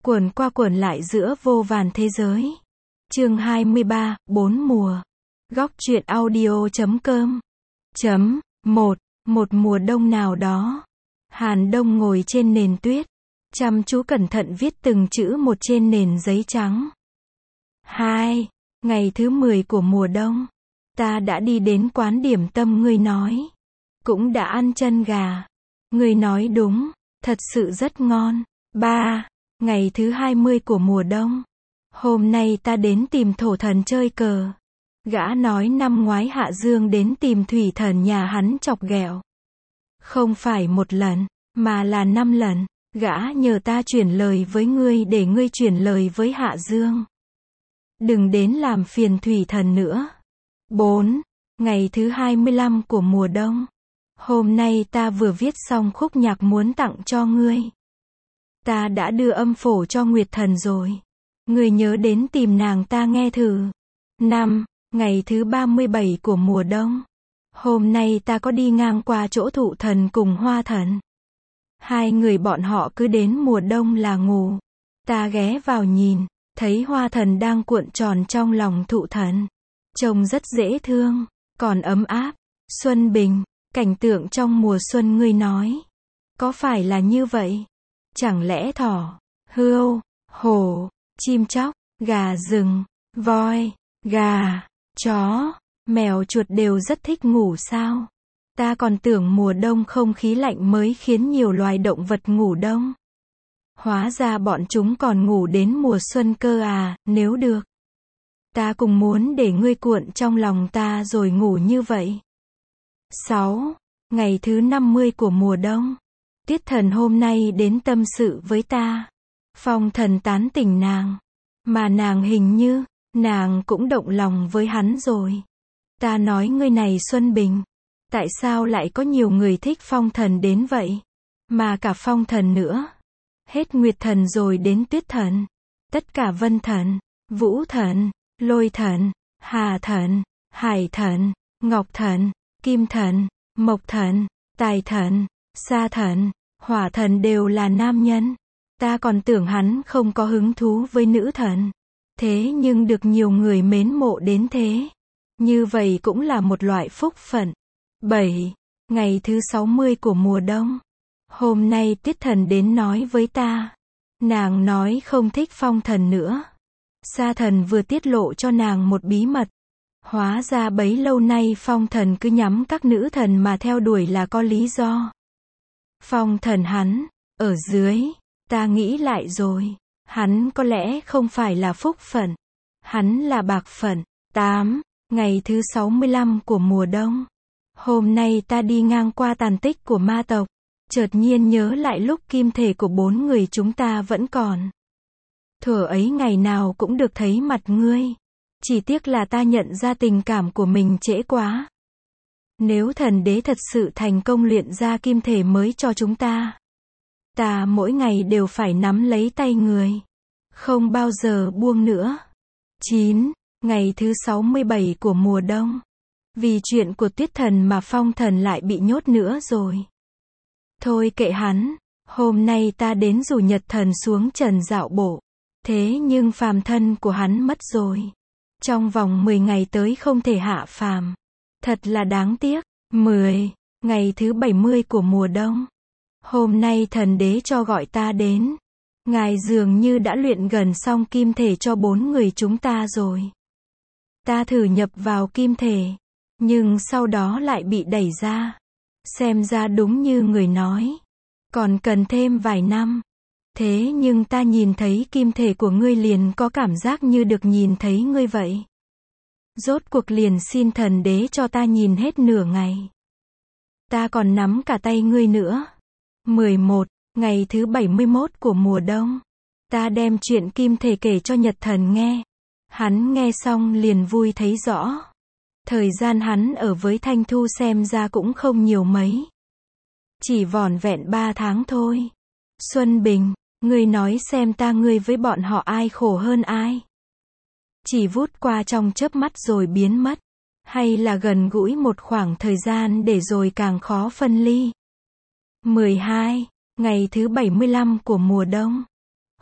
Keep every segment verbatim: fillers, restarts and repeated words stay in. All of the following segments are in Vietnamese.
Quẩn qua quẩn lại giữa vô vàn thế giới. Chương hai mươi ba, bốn mùa. Góc truyện audio chấm com. Chấm, một, một mùa đông nào đó. Hàn Đông ngồi trên nền tuyết, chăm chú cẩn thận viết từng chữ một trên nền giấy trắng. Hai, ngày thứ mười của mùa đông. Ta đã đi đến quán điểm tâm ngươi nói. Cũng đã ăn chân gà. Ngươi nói đúng, thật sự rất ngon. Ba, ngày thứ hai mươi của mùa đông. Hôm nay ta đến tìm thổ thần chơi cờ. Gã nói năm ngoái Hạ Dương đến tìm thủy thần nhà hắn chọc ghẹo. Không phải một lần, mà là năm lần. Gã nhờ ta chuyển lời với ngươi để ngươi chuyển lời với Hạ Dương. Đừng đến làm phiền thủy thần nữa. Bốn, ngày thứ hai mươi lăm của mùa đông. Hôm nay ta vừa viết xong khúc nhạc muốn tặng cho ngươi. Ta đã đưa âm phổ cho Nguyệt Thần rồi. Ngươi nhớ đến tìm nàng ta nghe thử. Năm, ngày thứ ba mươi bảy của mùa đông. Hôm nay ta có đi ngang qua chỗ thụ thần cùng hoa thần. Hai người bọn họ cứ đến mùa đông là ngủ. Ta ghé vào nhìn, thấy hoa thần đang cuộn tròn trong lòng thụ thần. Trông rất dễ thương, còn ấm áp. Xuân bình, cảnh tượng trong mùa xuân ngươi nói. Có phải là như vậy? Chẳng lẽ thỏ, hươu, hổ, chim chóc, gà rừng, voi, gà, chó, mèo chuột đều rất thích ngủ sao? Ta còn tưởng mùa đông không khí lạnh mới khiến nhiều loài động vật ngủ đông. Hóa ra bọn chúng còn ngủ đến mùa xuân cơ à, nếu được. Ta cũng muốn để ngươi cuộn trong lòng ta rồi ngủ như vậy. Sáu, ngày thứ năm mươi của mùa đông. Tiết thần hôm nay đến tâm sự với ta. Phong thần tán tỉnh nàng. Mà nàng hình như, nàng cũng động lòng với hắn rồi. Ta nói ngươi này Xuân Bình. Tại sao lại có nhiều người thích phong thần đến vậy? Mà cả phong thần nữa. Hết Nguyệt thần rồi đến Tuyết thần. Tất cả Vân thần, Vũ thần, Lôi thần, Hà thần, Hải thần, Ngọc thần, Kim thần, Mộc thần, Tài thần, Sa thần, Hỏa thần đều là nam nhân. Ta còn tưởng hắn không có hứng thú với nữ thần. Thế nhưng được nhiều người mến mộ đến thế. Như vậy cũng là một loại phúc phận. Bảy, ngày thứ sáu mươi của mùa đông. Hôm nay Tuyết thần đến nói với ta. Nàng nói không thích phong thần nữa. Sa thần vừa tiết lộ cho nàng một bí mật. Hóa ra bấy lâu nay phong thần cứ nhắm các nữ thần mà theo đuổi là có lý do. Phong thần hắn, ở dưới, ta nghĩ lại rồi. Hắn có lẽ không phải là phúc phận. Hắn là bạc phận. Tám, ngày thứ sáu mươi lăm của mùa đông. Hôm nay ta đi ngang qua tàn tích của ma tộc. Chợt nhiên nhớ lại lúc kim thể của bốn người chúng ta vẫn còn. Thuở ấy ngày nào cũng được thấy mặt ngươi. Chỉ tiếc là ta nhận ra tình cảm của mình trễ quá. Nếu thần đế thật sự thành công luyện ra kim thể mới cho chúng ta. Ta mỗi ngày đều phải nắm lấy tay người. Không bao giờ buông nữa. Chín, ngày thứ sáu mươi bảy của mùa đông. Vì chuyện của Tuyết thần mà phong thần lại bị nhốt nữa rồi. Thôi kệ hắn, hôm nay ta đến rủ Nhật thần xuống trần dạo bộ. Thế nhưng phàm thân của hắn mất rồi. Trong vòng mười ngày tới không thể hạ phàm. Thật là đáng tiếc. Mười, ngày thứ bảy mươi của mùa đông. Hôm nay thần đế cho gọi ta đến. Ngài dường như đã luyện gần xong kim thể cho bốn người chúng ta rồi. Ta thử nhập vào kim thể. Nhưng sau đó lại bị đẩy ra. Xem ra đúng như người nói. Còn cần thêm vài năm. Thế nhưng ta nhìn thấy kim thể của ngươi liền có cảm giác như được nhìn thấy ngươi vậy. Rốt cuộc liền xin thần đế cho ta nhìn hết nửa ngày. Ta còn nắm cả tay ngươi nữa. Mười một, ngày thứ bảy mươi mốt của mùa đông. Ta đem chuyện kim thể kể cho Nhật thần nghe. Hắn nghe xong liền vui thấy rõ. Thời gian hắn ở với Thanh Thu xem ra cũng không nhiều mấy. Chỉ vỏn vẹn ba tháng thôi. Xuân Bình, ngươi nói xem ta ngươi với bọn họ ai khổ hơn ai? Chỉ vút qua trong chớp mắt rồi biến mất. Hay là gần gũi một khoảng thời gian để rồi càng khó phân ly? Mười hai, ngày thứ bảy mươi lăm của mùa đông.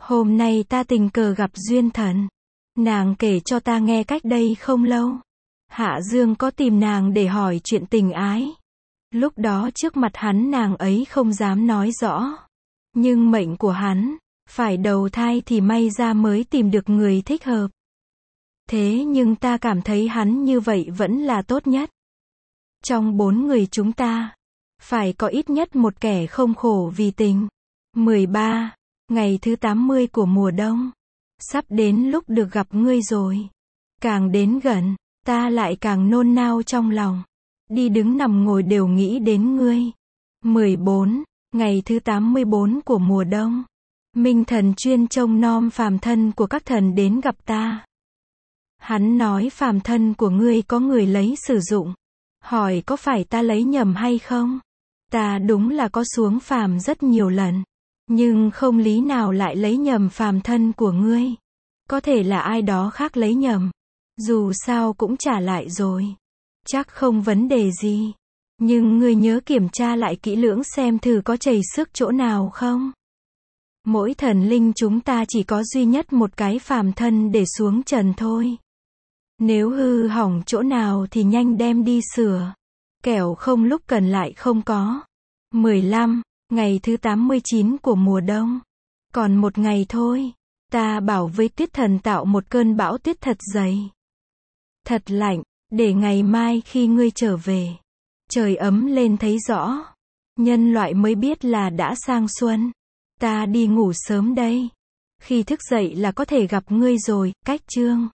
Hôm nay ta tình cờ gặp duyên thần. Nàng kể cho ta nghe cách đây không lâu. Hạ Dương có tìm nàng để hỏi chuyện tình ái. Lúc đó trước mặt hắn nàng ấy không dám nói rõ. Nhưng mệnh của hắn, phải đầu thai thì may ra mới tìm được người thích hợp. Thế nhưng ta cảm thấy hắn như vậy vẫn là tốt nhất. Trong bốn người chúng ta, phải có ít nhất một kẻ không khổ vì tình. mười ba. Ngày thứ tám mươi của mùa đông. Sắp đến lúc được gặp ngươi rồi. Càng đến gần, ta lại càng nôn nao trong lòng. Đi đứng nằm ngồi đều nghĩ đến ngươi. mười bốn. Ngày thứ tám mươi bốn của mùa đông. Minh thần chuyên trông nom phàm thân của các thần đến gặp ta. Hắn nói phàm thân của ngươi có người lấy sử dụng. Hỏi có phải ta lấy nhầm hay không? Ta đúng là có xuống phàm rất nhiều lần. Nhưng không lý nào lại lấy nhầm phàm thân của ngươi. Có thể là ai đó khác lấy nhầm. Dù sao cũng trả lại rồi. Chắc không vấn đề gì. Nhưng ngươi nhớ kiểm tra lại kỹ lưỡng xem thử có chảy xước chỗ nào không. Mỗi thần linh chúng ta chỉ có duy nhất một cái phàm thân để xuống trần thôi. Nếu hư hỏng chỗ nào thì nhanh đem đi sửa. Kẻo không lúc cần lại không có. mười lăm. Ngày thứ tám mươi chín của mùa đông. Còn một ngày thôi. Ta bảo với tuyết thần tạo một cơn bão tuyết thật dày. Thật lạnh, để ngày mai khi ngươi trở về. Trời ấm lên thấy rõ. Nhân loại mới biết là đã sang xuân. Ta đi ngủ sớm đây. Khi thức dậy là có thể gặp ngươi rồi, cách chương.